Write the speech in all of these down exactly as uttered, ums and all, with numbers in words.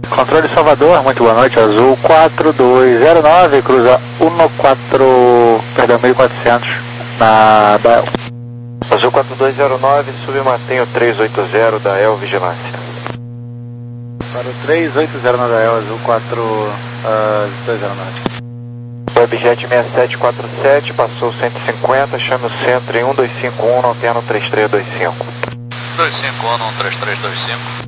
Controle Salvador, muito boa noite, Azul quatro dois zero nove, cruza um quatro, perdão, mil e quatrocentos na Dael. Azul quatro dois zero nove, submantenho três oito zero da Dael Vigilância. Para o três oito zero na Dael, Azul quatro dois zero nove. Webjet seis sete quatro sete, passou cento e cinquenta, chame o centro em um dois cinco um, não tendo três três dois cinco. dois cinco um, não três três dois cinco.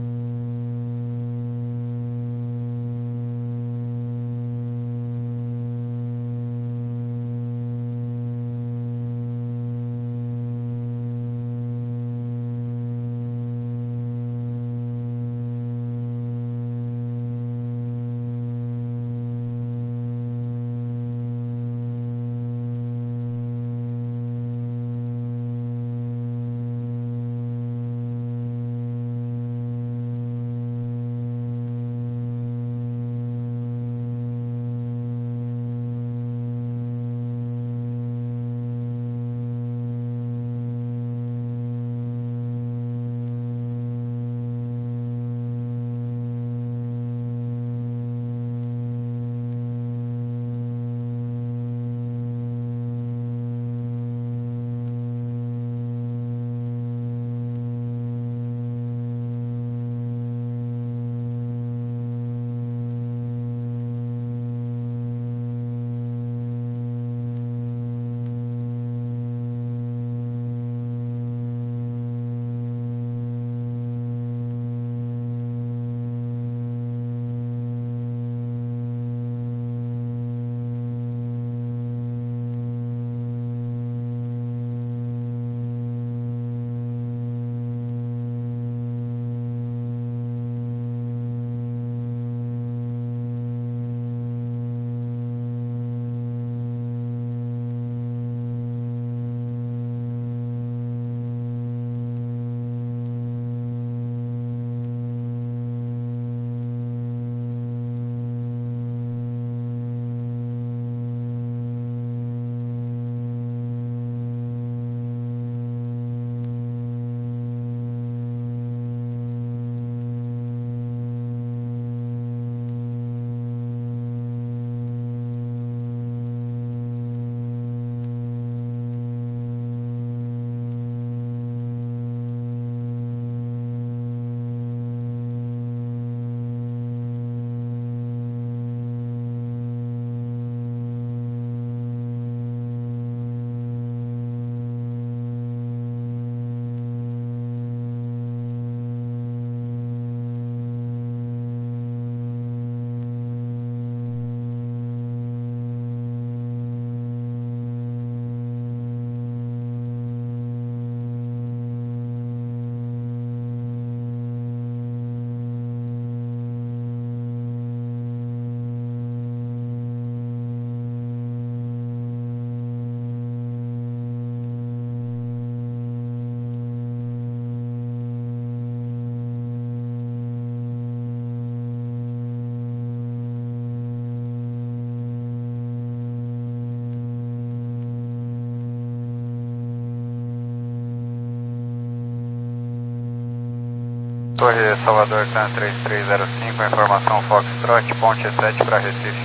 Torre Salvador, Tan três três zero cinco, informação Foxtrot, ponte sete para Recife.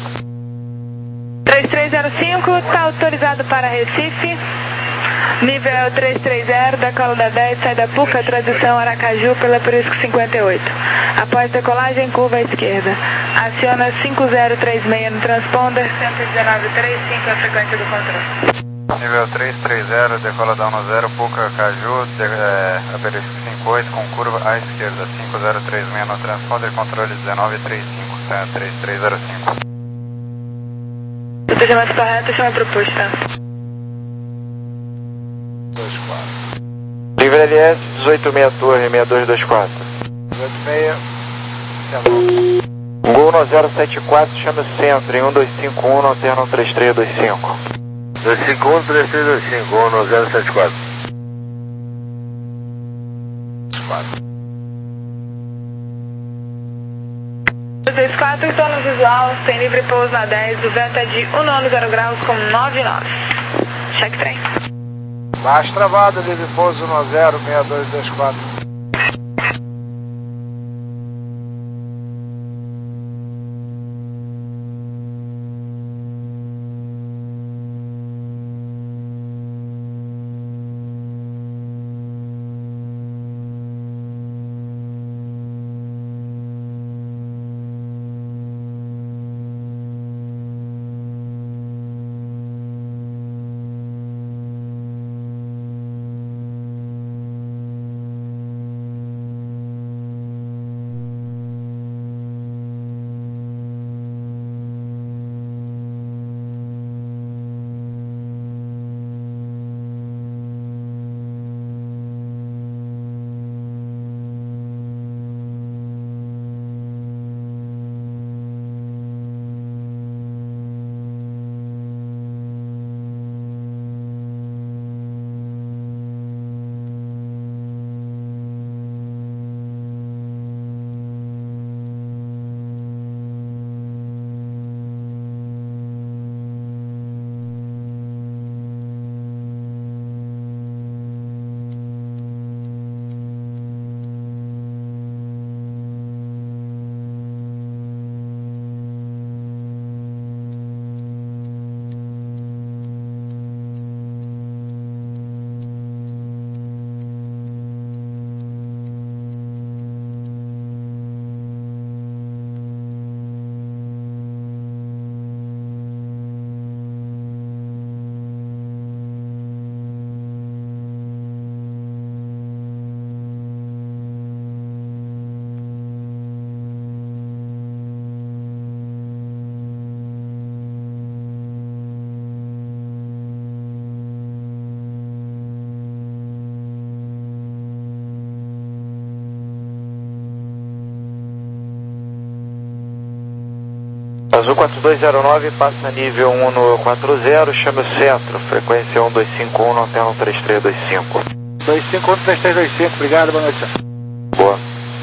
três três zero cinco, está autorizado para Recife. Nível três três zero, decola da dez, sai da Puca, transição Aracaju pela Prisco cinquenta e oito. Após decolagem, curva à esquerda. Aciona cinco zero três seis no transponder, cento e dezenove ponto trinta e cinco a frequência do controle. Nível três três zero, decola da um zero, Puca, Caju, de, é, Aperisco cinquenta e oito, com curva à esquerda, cinco zero três seis no transponder, controle dezenove trinta e cinco, tá? três três zero cinco. Procedimento correto, chama proposta. dois quatro. Livre L S, dezoito seis Torre, seis dois dois quatro. dezoito seis, Gol no zero sete quatro, chama o centro em um dois cinco um, não tendo um três três dois cinco. dois cinco um, três três dois cinco, Gol no zero sete quatro. dois quatro, estou no visual, tem livre pouso na dez, o vento é de cento e graus com nove nove. Cheque trem. Baixo travado, livre pouso no zero, seis dois dois quatro. Azul quatro dois zero nove, passa nível um no quatro zero, chame o centro, frequência um dois cinco um, antena um três três dois cinco. dois cinco um, três três dois cinco, obrigado, boa noite. Boa.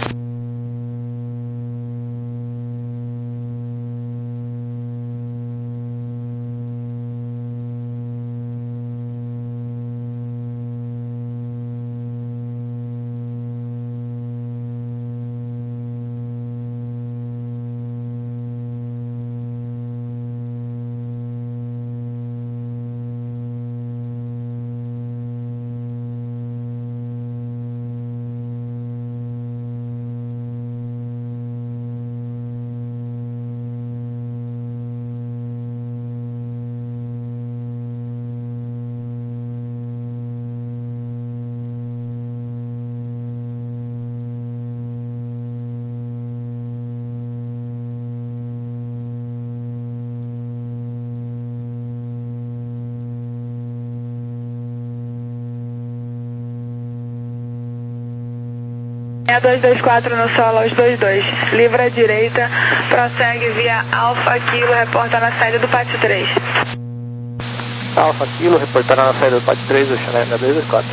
seis dois dois quatro no solo aos dois dois. Livra à direita, prossegue via Alfa Kilo, reporta na saída do pátio três. Alfa Kilo, reportando na saída do pátio três, do Chanel dois dois quatro.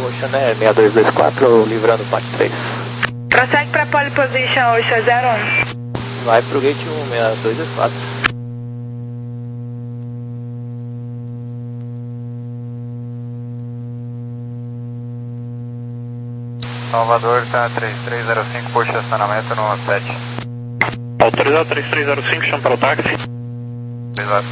Ocean, né? seis dois dois quatro, livrando o P A C três. Prossegue para pole position, Ocean zero um. Vai pro gate um, seis dois dois quatro. Salvador tá três três zero cinco, puxa estacionamento no sete. Autorizado três três zero cinco, chama para o táxi. Exato.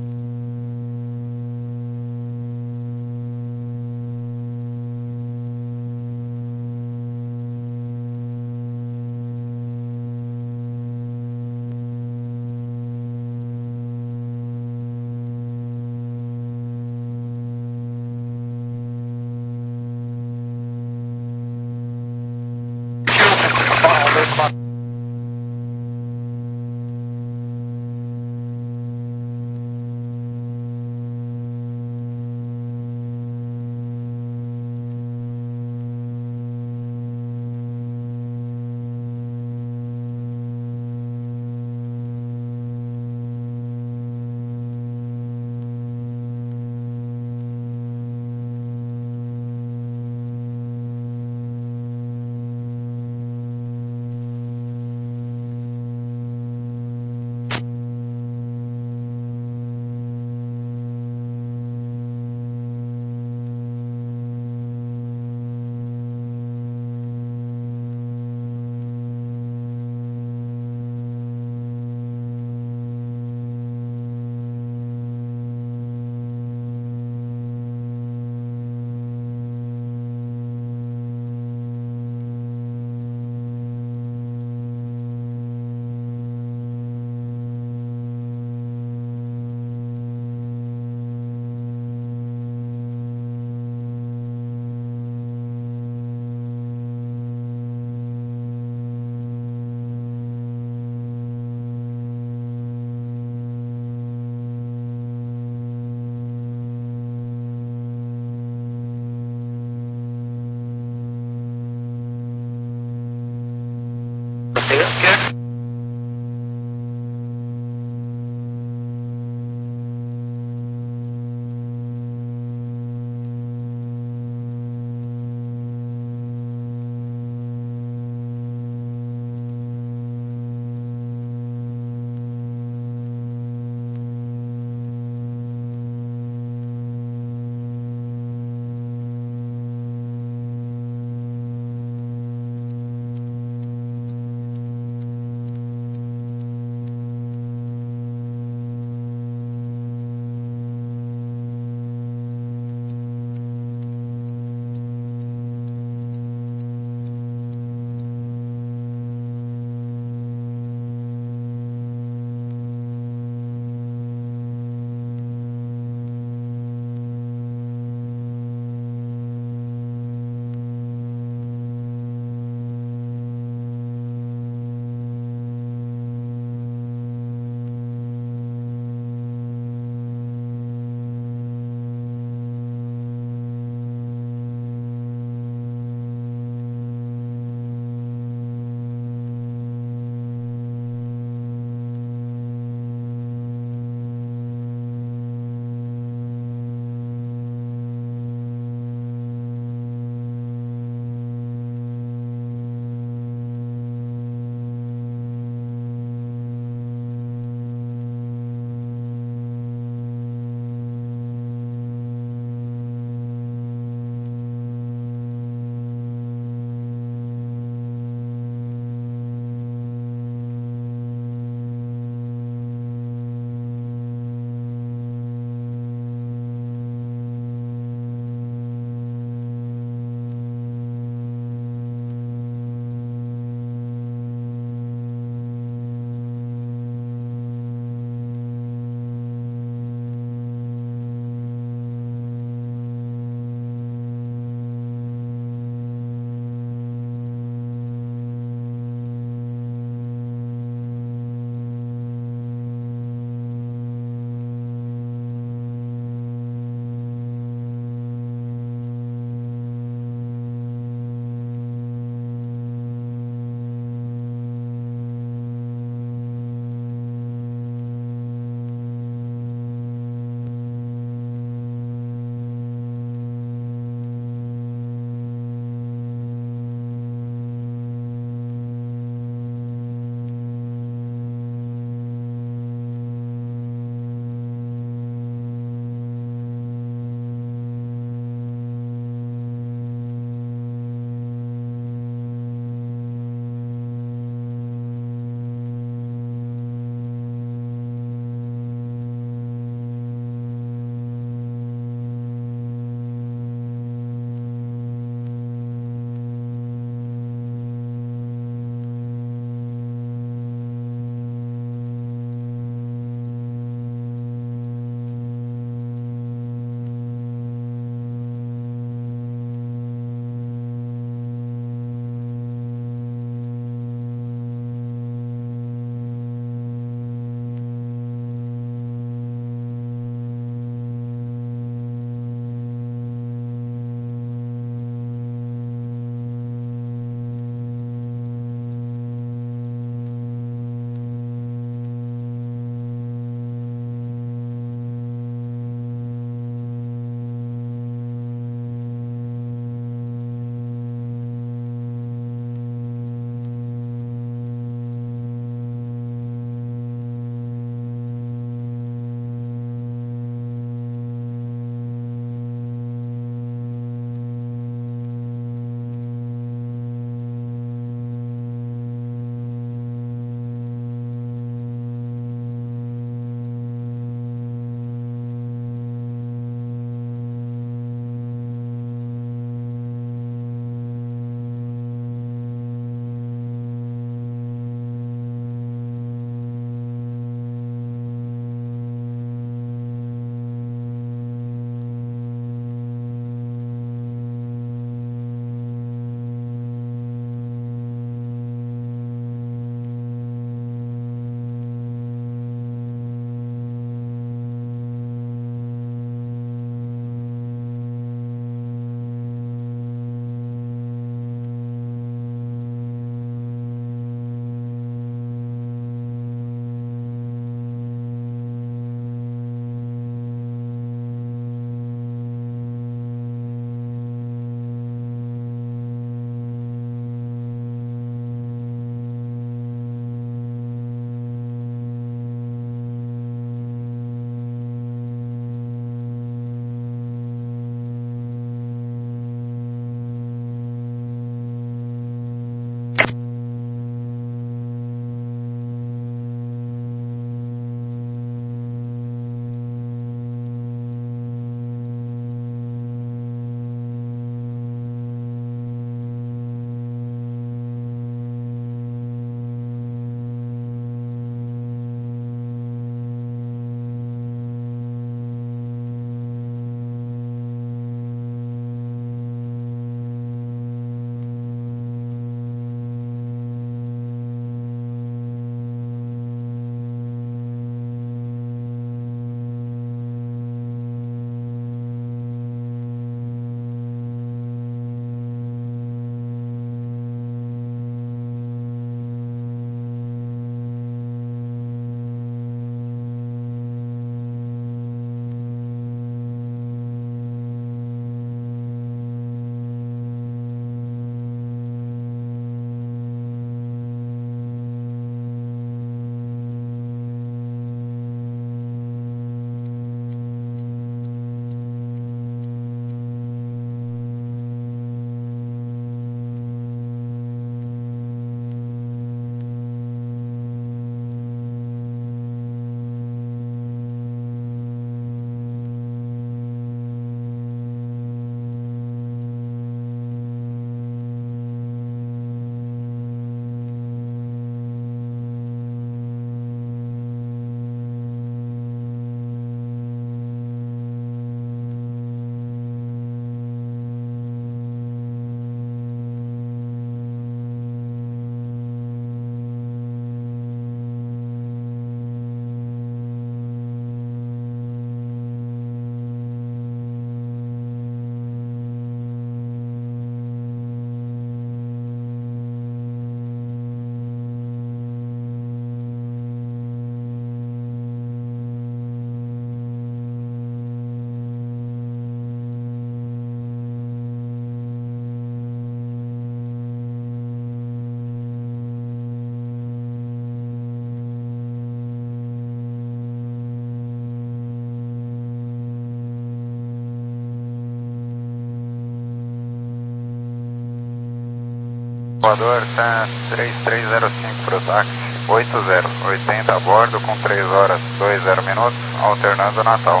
Salvador, três três zero cinco para o táxi, oito zero, oitenta a bordo com três horas, dois zero minutos, alternando Natal.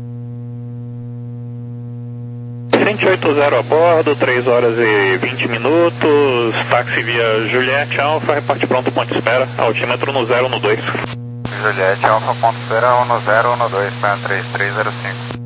cento e oitenta a bordo, três horas e vinte minutos, táxi via Juliette Alfa, reporte pronto, ponto de espera, altímetro no zero no dois. Juliette Alfa, ponto de espera, um no zero, um no dois, três três zero cinco.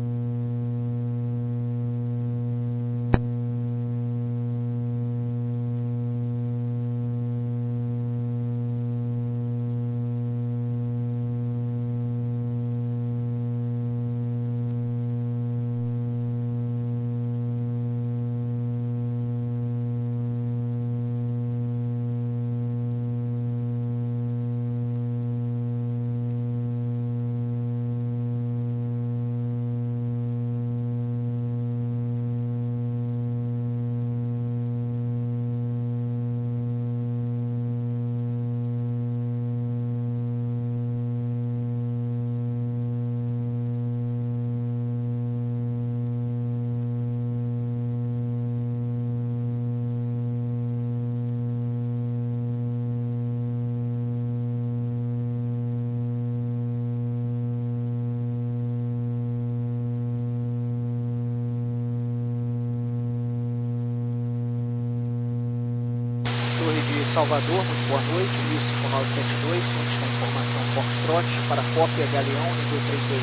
Salvador, muito boa noite, mil cinco nove sete dois, ciente da informação Foxtrot, para cópia Galeão, nível três dois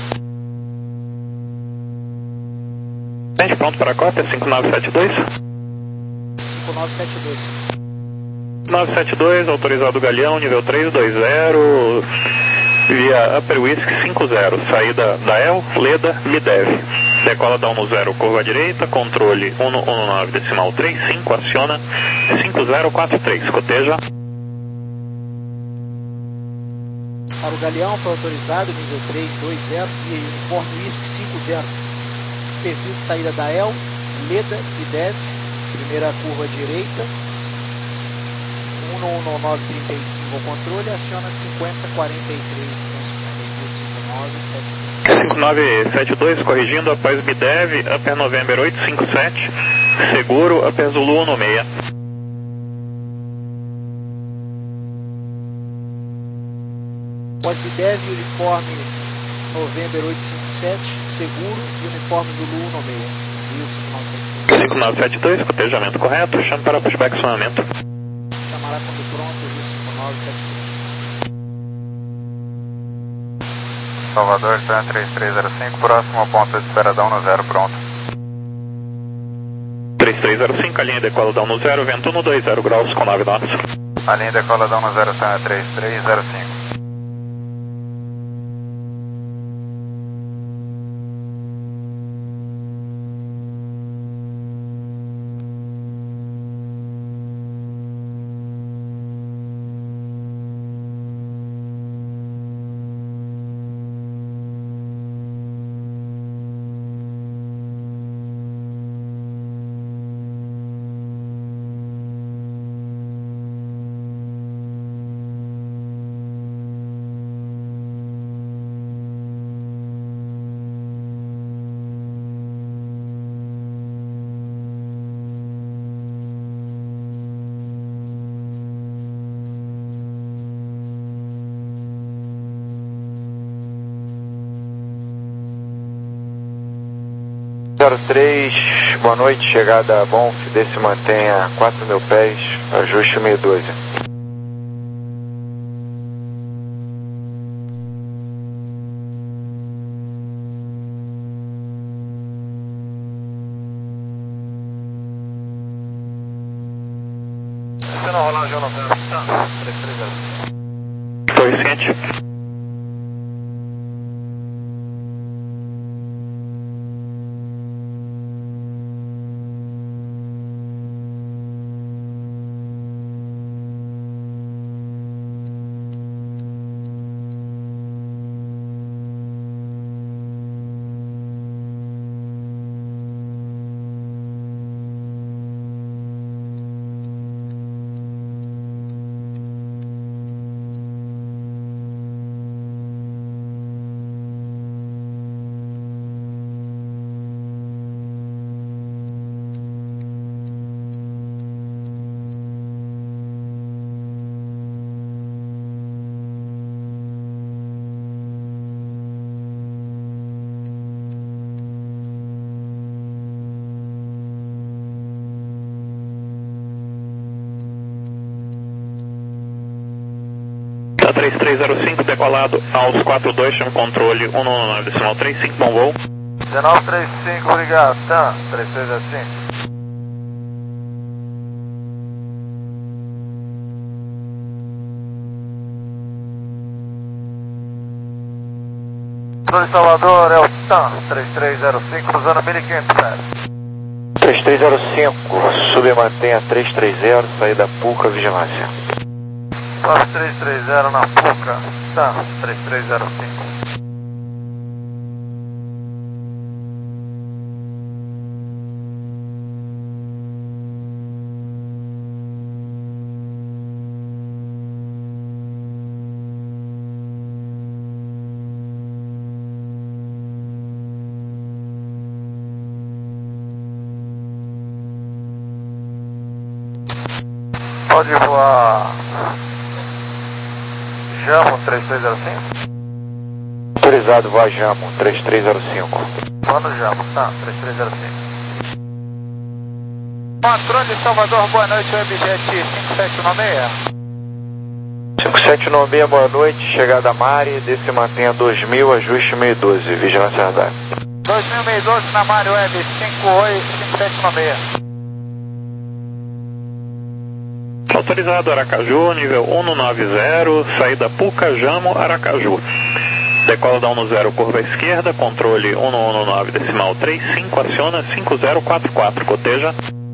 zero. Gente, pronto para a cópia, cinco nove sete dois? cinco nove sete dois. nove sete dois, autorizado Galeão, nível três dois zero, via Upper Whisky cinco zero, saída da El, Leda, Midev. Decola down no zero, curva direita, controle um um nove decimal trinta e cinco, aciona cinco zero quatro três, coteja. Para o Galeão foi autorizado, nível três dois zero, via uniforme Whisky cinco zero. Perfil de saída da El, Leda, Midev, primeira curva direita, um um nove trinta e cinco ao controle, aciona cinquenta quarenta e três, cinco nove sete dois. cinco nove sete dois, corrigindo após Midev, Upper November oito cinco sete, seguro, Upper Zulu um no seis. Após Midev, uniforme November oito cinco sete, seguro, e uniforme Zulu um no seis. cinco nove sete dois, cotejamento correto, chame para pushback sonamento. Chamará quando pronto, cinco nove sete dois. Salvador, três três zero cinco, próximo ao ponto de espera down no zero, pronto. três três zero cinco, a linha decola down no zero, vento no dois zero graus com nove knots. A linha decola down no zero, três três zero cinco. zero três, boa noite, chegada a Bonf, desce e mantenha quatro mil pés, ajuste meio doze. Se não rolar, já não tá. três três zero. Foi ciente. três três zero cinco, decolado aos quatro dois, chama controle um nove nove decimal três cinco, bom voo. dezenove trinta e cinco, obrigado, tá, três três zero cinco. Controle Salvador, é o T A M três três zero cinco, usando mil e quinhentos pés. três três zero cinco, submantenha três três zero, saída Puca, vigilância. nove três três zero na Puca, T A M três três zero cinco. Pode voar Jamo três três zero cinco? Autorizado, voar Jamo três três zero cinco. Voando Jamo, tá, três três zero cinco. Controle Salvador, boa noite, Webjet cinco sete nove seis. cinco sete nove seis, boa noite, chegada Mari, desce mantenha dois mil, ajuste mil e doze, vigilância radar. dois mil e doze na Mari Web cinco oito cinco sete nove seis. Autorizado Aracaju, nível um nove zero, saída Puca, Jamo, Aracaju. Decola da um zero, curva esquerda, controle um nove decimal três cinco, aciona cinco zero quatro quatro, coteja.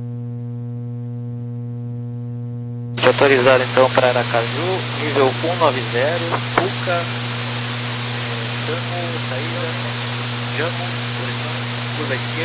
Autorizado então para Aracaju, nível um nove zero, Puca, Jamo, saída, Jamo, curva esquerda.